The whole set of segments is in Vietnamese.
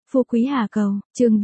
Phú Quý Hà Cầu, chương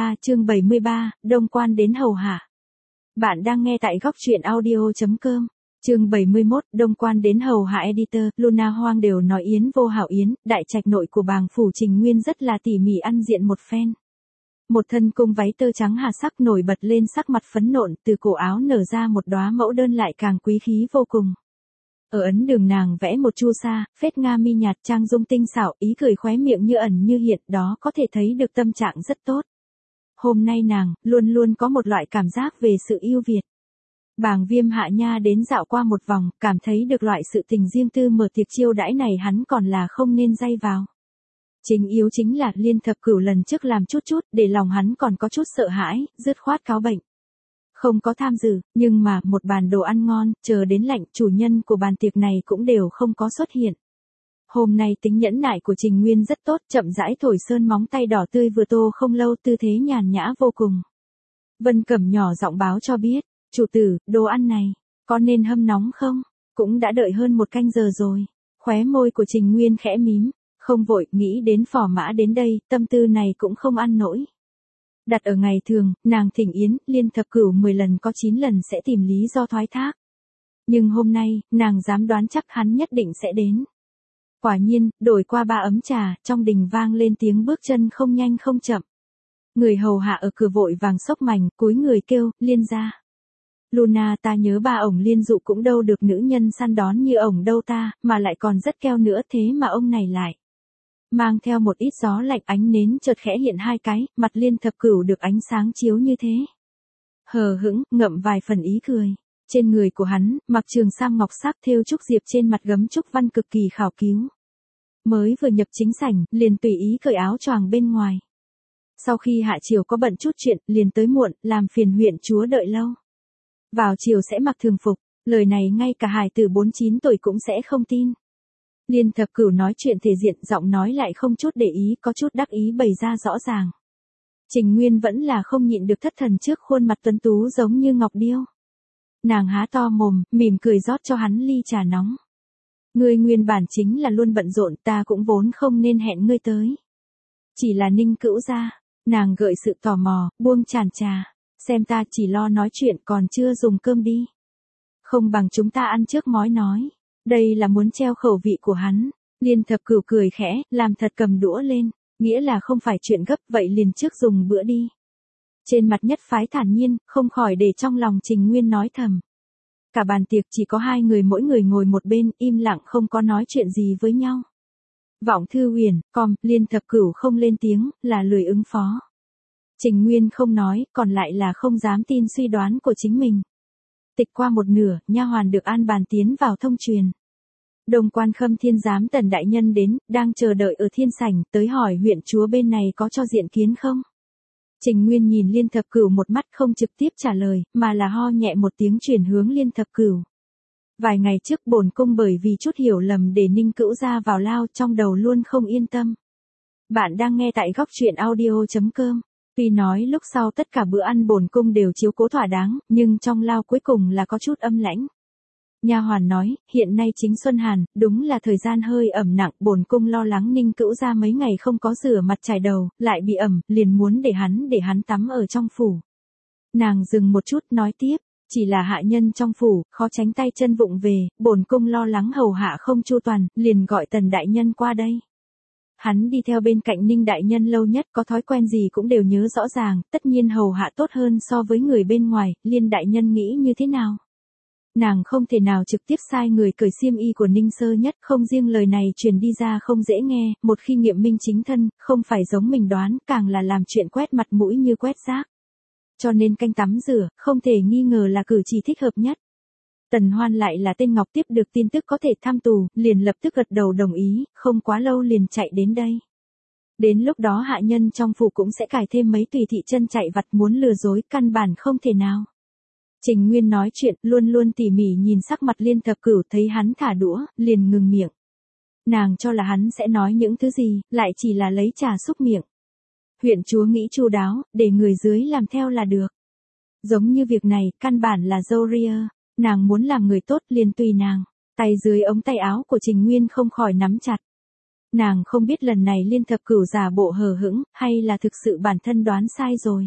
73, Đông Quan đến hầu hạ. Bạn đang nghe tại góc truyện audio.com. Chương 71, Đông Quan đến hầu hạ editor, Luna Hoang đều nói Yến Vô Hạo Yến, đại trạch nội của bàng phủ Trình Nguyên rất là tỉ mỉ ăn diện một phen. Một thân cung váy tơ trắng hà sắc nổi bật lên sắc mặt phấn nộn, từ cổ áo nở ra một đóa mẫu đơn lại càng quý khí vô cùng. Ở ấn đường nàng vẽ một chu sa, phết nga mi nhạt trang dung tinh xảo, ý cười khóe miệng như ẩn như hiện, đó có thể thấy được tâm trạng rất tốt. Hôm nay nàng, luôn luôn có một loại cảm giác về sự yêu Việt. Bàng Viêm Hạ Nha đến dạo qua một vòng, cảm thấy được loại sự tình riêng tư mở tiệc chiêu đãi này hắn còn là không nên dây vào. Chính yếu chính là Liên Thập Cửu lần trước làm chút, để lòng hắn còn có chút sợ hãi, dứt khoát cáo bệnh. Không có tham dự, nhưng mà một bàn đồ ăn ngon, chờ đến lạnh, chủ nhân của bàn tiệc này cũng đều không có xuất hiện. Hôm nay tính nhẫn nại của Trình Nguyên rất tốt, chậm rãi thổi sơn móng tay đỏ tươi vừa tô không lâu, tư thế nhàn nhã vô cùng. Vân Cẩm nhỏ giọng báo cho biết, chủ tử, đồ ăn này, có nên hâm nóng không? Cũng đã đợi hơn một canh giờ rồi. Khóe môi của Trình Nguyên khẽ mím, không vội, nghĩ đến Phò Mã đến đây, tâm tư này cũng không ăn nổi. Đặt ở ngày thường, nàng thỉnh Yến, Liên Thập Cửu 10 lần có 9 lần sẽ tìm lý do thoái thác. Nhưng hôm nay, nàng dám đoán chắc hắn nhất định sẽ đến. Quả nhiên, đổi qua 3 ấm trà, trong đình vang lên tiếng bước chân không nhanh không chậm. Người hầu hạ ở cửa vội vàng xốc mảnh, cúi người kêu, Liên gia. Luna, ta nhớ ba ổng Liên Dụ cũng đâu được nữ nhân săn đón như ổng đâu ta, mà lại còn rất keo nữa, thế mà ông này lại mang theo một ít gió lạnh. Ánh nến chợt khẽ hiện hai cái, mặt Liên Thập Cửu được ánh sáng chiếu như thế. Hờ hững, ngậm vài phần ý cười. Trên người của hắn, mặc trường sam ngọc sắc thêu trúc diệp, trên mặt gấm trúc văn cực kỳ khảo cứu. Mới vừa nhập chính sảnh, liền tùy ý cởi áo choàng bên ngoài. Sau khi hạ chiều có bận chút chuyện, liền tới muộn, làm phiền huyện chúa đợi lâu. Vào chiều sẽ mặc thường phục, lời này ngay cả hài tử 4-9 tuổi cũng sẽ không tin. Liên Thập Cửu nói chuyện thể diện, giọng nói lại không chút để ý, có chút đắc ý bày ra rõ ràng. Trình Nguyên vẫn là không nhịn được thất thần trước khuôn mặt tuấn tú giống như ngọc điêu. Nàng há to mồm, mỉm cười rót cho hắn ly trà nóng. Ngươi nguyên bản chính là luôn bận rộn, ta cũng vốn không nên hẹn ngươi tới. Chỉ là Ninh Cữu gia, nàng gợi sự tò mò, buông chàn trà, xem ta chỉ lo nói chuyện còn chưa dùng cơm đi. Không bằng chúng ta ăn trước mói nói. Đây là muốn treo khẩu vị của hắn. Liên Thập Cửu cười khẽ, làm thật cầm đũa lên, nghĩa là không phải chuyện gấp, vậy liền trước dùng bữa đi. Trên mặt nhất phái thản nhiên, không khỏi để trong lòng Trình Nguyên nói thầm. Cả bàn tiệc chỉ có hai người, mỗi người ngồi một bên, im lặng không có nói chuyện gì với nhau. Vọng Thư Huyền, Liên Thập Cửu không lên tiếng, là lười ứng phó. Trình Nguyên không nói, còn lại là không dám tin suy đoán của chính mình. Tịch qua một nửa, nha hoàn được an bàn tiến vào thông truyền. Đông Quan Khâm Thiên Giám Tần đại nhân đến, đang chờ đợi ở thiên sảnh, tới hỏi huyện chúa bên này có cho diện kiến không. Trình Nguyên nhìn Liên Thập Cửu một mắt, không trực tiếp trả lời, mà là ho nhẹ một tiếng chuyển hướng Liên Thập Cửu. Vài ngày trước bổn cung bởi vì chút hiểu lầm để Ninh Cữu gia vào lao, trong đầu luôn không yên tâm. Bạn đang nghe tại góc truyện audio.com. Tuy nói lúc sau tất cả bữa ăn bổn cung đều chiếu cố thỏa đáng, nhưng trong lao cuối cùng là có chút âm lãnh. Nha hoàn nói, hiện nay chính xuân hàn, đúng là thời gian hơi ẩm nặng, bổn cung lo lắng Ninh Cữu gia mấy ngày không có rửa mặt chải đầu, lại bị ẩm, liền muốn để hắn tắm ở trong phủ. Nàng dừng một chút nói tiếp, chỉ là hạ nhân trong phủ, khó tránh tay chân vụng về, bổn cung lo lắng hầu hạ không chu toàn, liền gọi Tần đại nhân qua đây. Hắn đi theo bên cạnh Ninh đại nhân lâu nhất, có thói quen gì cũng đều nhớ rõ ràng, tất nhiên hầu hạ tốt hơn so với người bên ngoài. Liên đại nhân nghĩ như thế nào? Nàng không thể nào trực tiếp sai người cởi xiêm y của Ninh Sơ Nhất, không riêng lời này truyền đi ra không dễ nghe, một khi nghiệm minh chính thân, không phải giống mình đoán, càng là làm chuyện quét mặt mũi như quét rác. Cho nên canh tắm rửa, không thể nghi ngờ là cử chỉ thích hợp nhất. Tần Hoan lại là tên ngọc tiếp được tin tức có thể thăm tù, liền lập tức gật đầu đồng ý, không quá lâu liền chạy đến đây. Đến lúc đó hạ nhân trong phủ cũng sẽ cài thêm mấy tùy thị chân chạy vặt, muốn lừa dối căn bản không thể nào. Trình Nguyên nói chuyện, luôn luôn tỉ mỉ nhìn sắc mặt Liên Thập Cửu, thấy hắn thả đũa, liền ngừng miệng. Nàng cho là hắn sẽ nói những thứ gì, lại chỉ là lấy trà xúc miệng. Huyện chúa nghĩ chu đáo, để người dưới làm theo là được. Giống như việc này, căn bản là dâu ria, nàng muốn làm người tốt liền tùy nàng. Tay dưới ống tay áo của Trình Nguyên không khỏi nắm chặt. Nàng không biết lần này Liên Thập Cửu giả bộ hờ hững, hay là thực sự bản thân đoán sai rồi.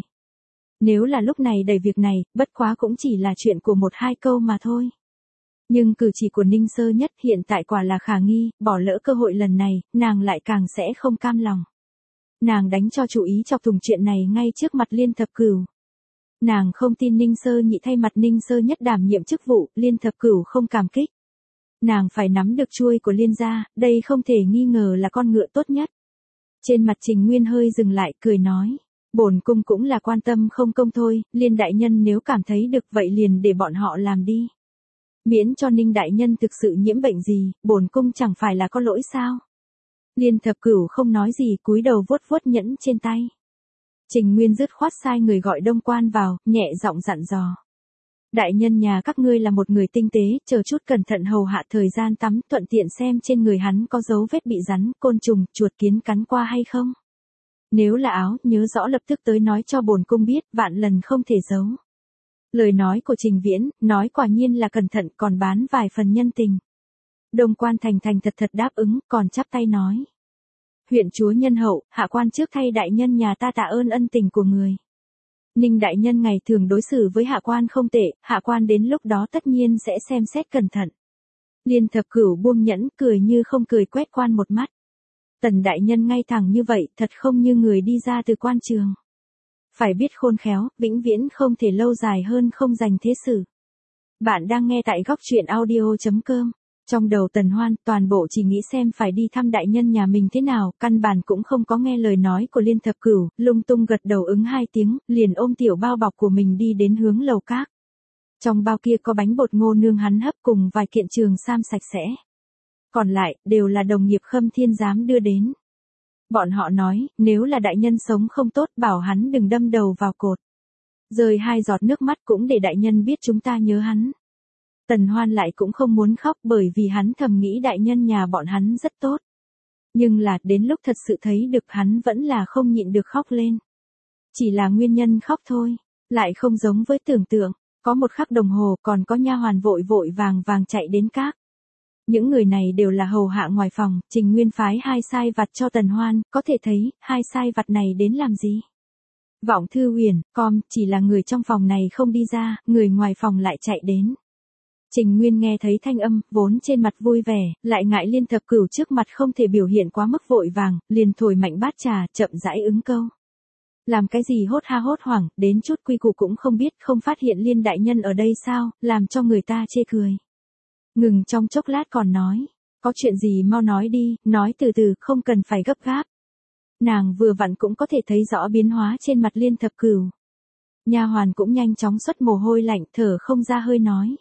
Nếu là lúc này đẩy việc này, bất quá cũng chỉ là chuyện của một hai câu mà thôi. Nhưng cử chỉ của Ninh Sơ Nhất hiện tại quả là khả nghi, bỏ lỡ cơ hội lần này, nàng lại càng sẽ không cam lòng. Nàng đánh cho chú ý chọc thùng chuyện này ngay trước mặt Liên Thập Cửu. Nàng không tin Ninh Sơ Nhị thay mặt Ninh Sơ Nhất đảm nhiệm chức vụ, Liên Thập Cửu không cảm kích. Nàng phải nắm được chuôi của Liên gia, đây không thể nghi ngờ là con ngựa tốt nhất. Trên mặt Trình Nguyên hơi dừng lại, cười nói. Bổn cung cũng là quan tâm không công thôi, Liên đại nhân nếu cảm thấy được vậy liền để bọn họ làm đi. Miễn cho Ninh đại nhân thực sự nhiễm bệnh gì, bổn cung chẳng phải là có lỗi sao. Liên Thập Cửu không nói gì, cúi đầu vuốt vuốt nhẫn trên tay. Trình Nguyên dứt khoát sai người gọi Đông Quan vào, nhẹ giọng dặn dò. Đại nhân nhà các ngươi là một người tinh tế, chờ chút cẩn thận hầu hạ thời gian tắm, thuận tiện xem trên người hắn có dấu vết bị rắn, côn trùng, chuột kiến cắn qua hay không. Nếu là áo, nhớ rõ lập tức tới nói cho bổn cung biết, vạn lần không thể giấu. Lời nói của Trình Viễn, nói quả nhiên là cẩn thận, còn bán vài phần nhân tình. Đông Quan thành thành thật thật đáp ứng, còn chắp tay nói. Huyện chúa nhân hậu, hạ quan trước thay đại nhân nhà ta tạ ơn ân tình của người. Ninh đại nhân ngày thường đối xử với hạ quan không tệ, hạ quan đến lúc đó tất nhiên sẽ xem xét cẩn thận. Liên Thập Cửu buông nhẫn, cười như không cười quét quan một mắt. Tần đại nhân ngay thẳng như vậy, thật không như người đi ra từ quan trường. Phải biết khôn khéo, vĩnh viễn không thể lâu dài hơn không dành thế sự. Bạn đang nghe tại góc truyện audio.com. Trong đầu Tần Hoan, toàn bộ chỉ nghĩ xem phải đi thăm đại nhân nhà mình thế nào, căn bản cũng không có nghe lời nói của Liên Thập Cửu, lung tung gật đầu ứng hai tiếng, liền ôm tiểu bao bọc của mình đi đến hướng lầu các. Trong bao kia có bánh bột ngô nương hắn hấp cùng vài kiện trường sam sạch sẽ. Còn lại, đều là đồng nghiệp Khâm Thiên Giám đưa đến. Bọn họ nói, nếu là đại nhân sống không tốt bảo hắn đừng đâm đầu vào cột. Rơi hai giọt nước mắt cũng để đại nhân biết chúng ta nhớ hắn. Tần Hoan lại cũng không muốn khóc bởi vì hắn thầm nghĩ đại nhân nhà bọn hắn rất tốt. Nhưng là đến lúc thật sự thấy được hắn vẫn là không nhịn được khóc lên. Chỉ là nguyên nhân khóc thôi, lại không giống với tưởng tượng, có một khắc đồng hồ còn có nha hoàn vội vội vàng vàng chạy đến các. Những người này đều là hầu hạ ngoài phòng, Trình Nguyên phái hai sai vặt cho Tần Hoan, có thể thấy, hai sai vặt này đến làm gì? Vọng Thư Huyền, chỉ là người trong phòng này không đi ra, người ngoài phòng lại chạy đến. Trình Nguyên nghe thấy thanh âm, vốn trên mặt vui vẻ, lại ngại Liên Thập Cửu trước mặt không thể biểu hiện quá mức vội vàng, liền thổi mạnh bát trà, chậm rãi ứng câu. Làm cái gì hốt ha hốt hoảng, đến chút quy củ cũng không biết, không phát hiện Liên đại nhân ở đây sao, làm cho người ta chê cười. Ngừng trong chốc lát còn nói, có chuyện gì mau nói đi, nói từ từ, không cần phải gấp gáp. Nàng vừa vặn cũng có thể thấy rõ biến hóa trên mặt Liên Thập Cửu. Nha hoàn cũng nhanh chóng xuất mồ hôi lạnh, thở không ra hơi nói.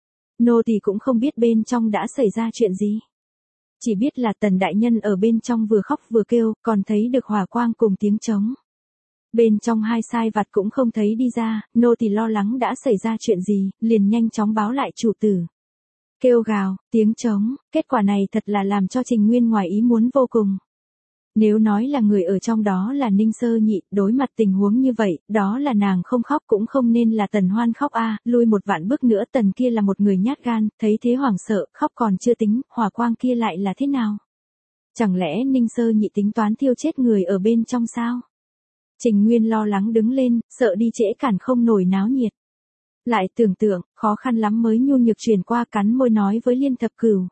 Nô tỳ cũng không biết bên trong đã xảy ra chuyện gì. Chỉ biết là Tần đại nhân ở bên trong vừa khóc vừa kêu, còn thấy được hỏa quang cùng tiếng trống. Bên trong hai sai vặt cũng không thấy đi ra, nô tỳ lo lắng đã xảy ra chuyện gì, liền nhanh chóng báo lại chủ tử. Kêu gào, tiếng trống, kết quả này thật là làm cho Trình Nguyên ngoài ý muốn vô cùng. Nếu nói là người ở trong đó là Ninh Sơ Nhị, đối mặt tình huống như vậy, đó là nàng không khóc cũng không nên là Tần Hoan khóc a, lui một vạn bước nữa Tần kia là một người nhát gan, thấy thế hoảng sợ, khóc còn chưa tính, hỏa quang kia lại là thế nào? Chẳng lẽ Ninh Sơ Nhị tính toán thiêu chết người ở bên trong sao? Trình Nguyên lo lắng đứng lên, sợ đi trễ cản không nổi náo nhiệt. Lại tưởng tượng, khó khăn lắm mới nhu nhược truyền qua cắn môi nói với Liên Thập Cửu.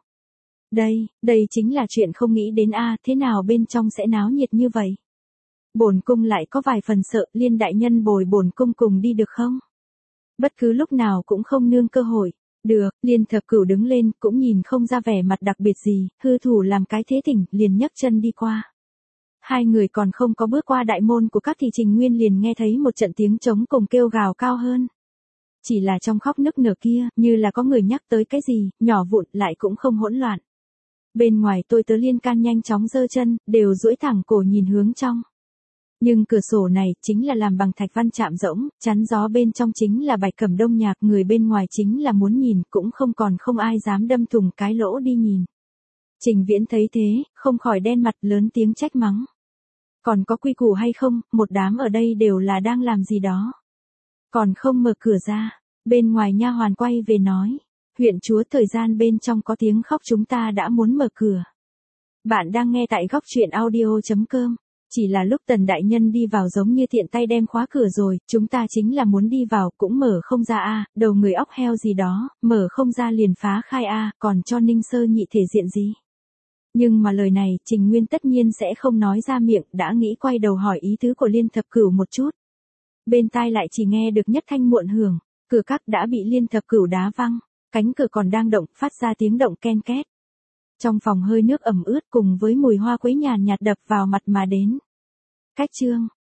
Đây chính là chuyện không nghĩ đến a, thế nào bên trong sẽ náo nhiệt như vậy? Bổn cung lại có vài phần sợ, Liên đại nhân bồi bổn cung cùng đi được không? Bất cứ lúc nào cũng không nương cơ hội. Được, Liên Thập Cửu đứng lên, cũng nhìn không ra vẻ mặt đặc biệt gì, hư thủ làm cái thế thỉnh, liền nhấc chân đi qua. Hai người còn không có bước qua đại môn của các thì Trình Nguyên liền nghe thấy một trận tiếng trống cùng kêu gào cao hơn. Chỉ là trong khóc nức nở kia, như là có người nhắc tới cái gì, nhỏ vụn lại cũng không hỗn loạn. Bên ngoài tôi tớ Liên can nhanh chóng giơ chân, đều duỗi thẳng cổ nhìn hướng trong. Nhưng cửa sổ này chính là làm bằng thạch văn chạm rỗng, chắn gió bên trong chính là Bạch Cẩm Đông Nhạc, người bên ngoài chính là muốn nhìn, cũng không ai dám đâm thùng cái lỗ đi nhìn. Trình Viễn thấy thế, không khỏi đen mặt lớn tiếng trách mắng. Còn có quy củ hay không, một đám ở đây đều là đang làm gì đó. Còn không mở cửa ra, bên ngoài nha hoàn quay về nói. Huyện chúa thời gian bên trong có tiếng khóc chúng ta đã muốn mở cửa. Bạn đang nghe tại góc truyện audio.com. Chỉ là lúc Tần đại nhân đi vào giống như tiện tay đem khóa cửa rồi, chúng ta chính là muốn đi vào cũng mở không ra a, đầu người óc heo gì đó, mở không ra liền phá khai a, còn cho Ninh Sơ Nhị thể diện gì. Nhưng mà lời này Trình Nguyên tất nhiên sẽ không nói ra miệng, đã nghĩ quay đầu hỏi ý tứ của Liên Thập Cửu một chút. Bên tai lại chỉ nghe được nhất thanh muộn hưởng, cửa các đã bị Liên Thập Cửu đá văng, cánh cửa còn đang động phát ra tiếng động ken két. Trong phòng hơi nước ẩm ướt cùng với mùi hoa quế nhàn nhạt đập vào mặt mà đến. Cách chương